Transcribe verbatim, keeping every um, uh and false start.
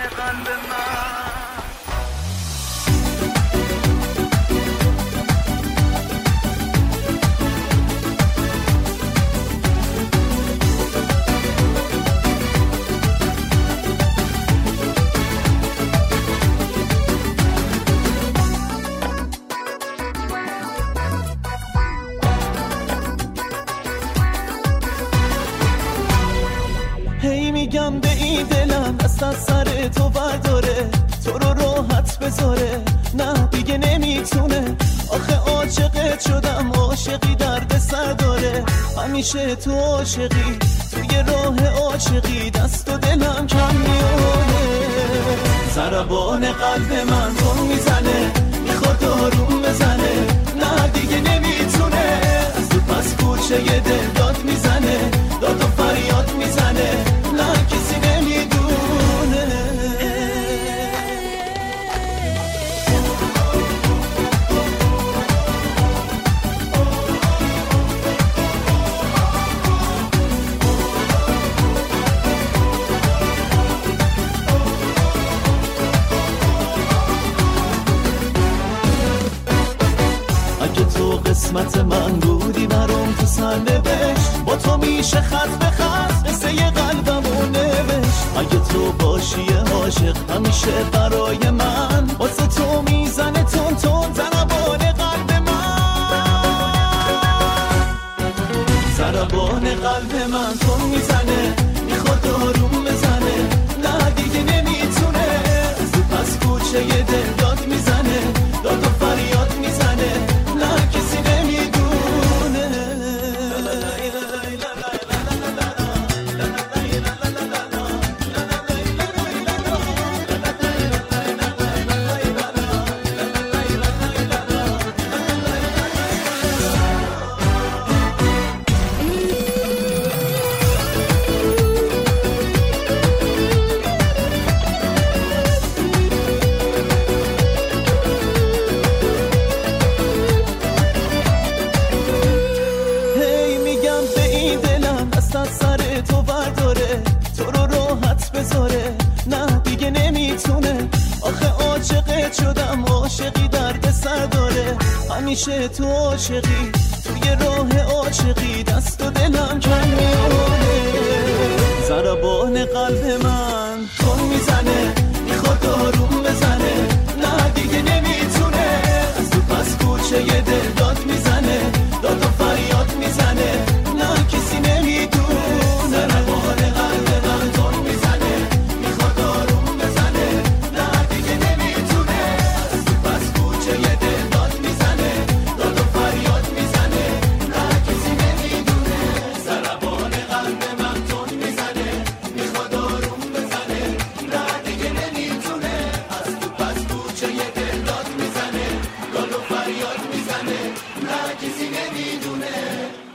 قلب من. هی میگم به این دلم دست از سر تو برداره، تو رو راحت بذاره، نه دیگه نمیتونه. آخه عاشقت شدم، عاشقی درد سر داره، همیشه تو عاشقی، توی راه عاشقی دست و دلم کم میاره. ضربان قلب من تو میزنه، میخواد آروم بزنه، نه دیگه نمیتونه. از تو پس کوچه یه دل داد میزنه، داد و فریاد میزنه، نه کسی نمیدونه. اگه تو قسمت من بودی برام تو سرنوشت، با تو میشه خط به خط قصه ی قلبمو نوشت. اگه تو باشی عاشق همیشه برای من، واسه تو میزنه تون تون ضربان قلب من. ضربان قلب من تو میزنه، میخواد آروم بزنه، نه دیگه نمیتونه. از تو پس کوچه ی دل داد میزنه، داد و فریاد میزنه، نه کسی نمیدونه. سر تو برداره، تو رو راحت بذاره، نه دیگه نمیتونه. آخه عاشقت شدم، عاشقی درد سر داره، همیشه تو عاشقی، توی راه عاشقی دست و دلم کم میاره. ضربان قلب من تو میزنه، میخواد آروم بزنه، نه دیگه نمیتونه. از تو پس کوچه ی دل داد میزنه، داد و فریاد میزنه، نه کسی نمیدونه. نه کسی نمیدونه.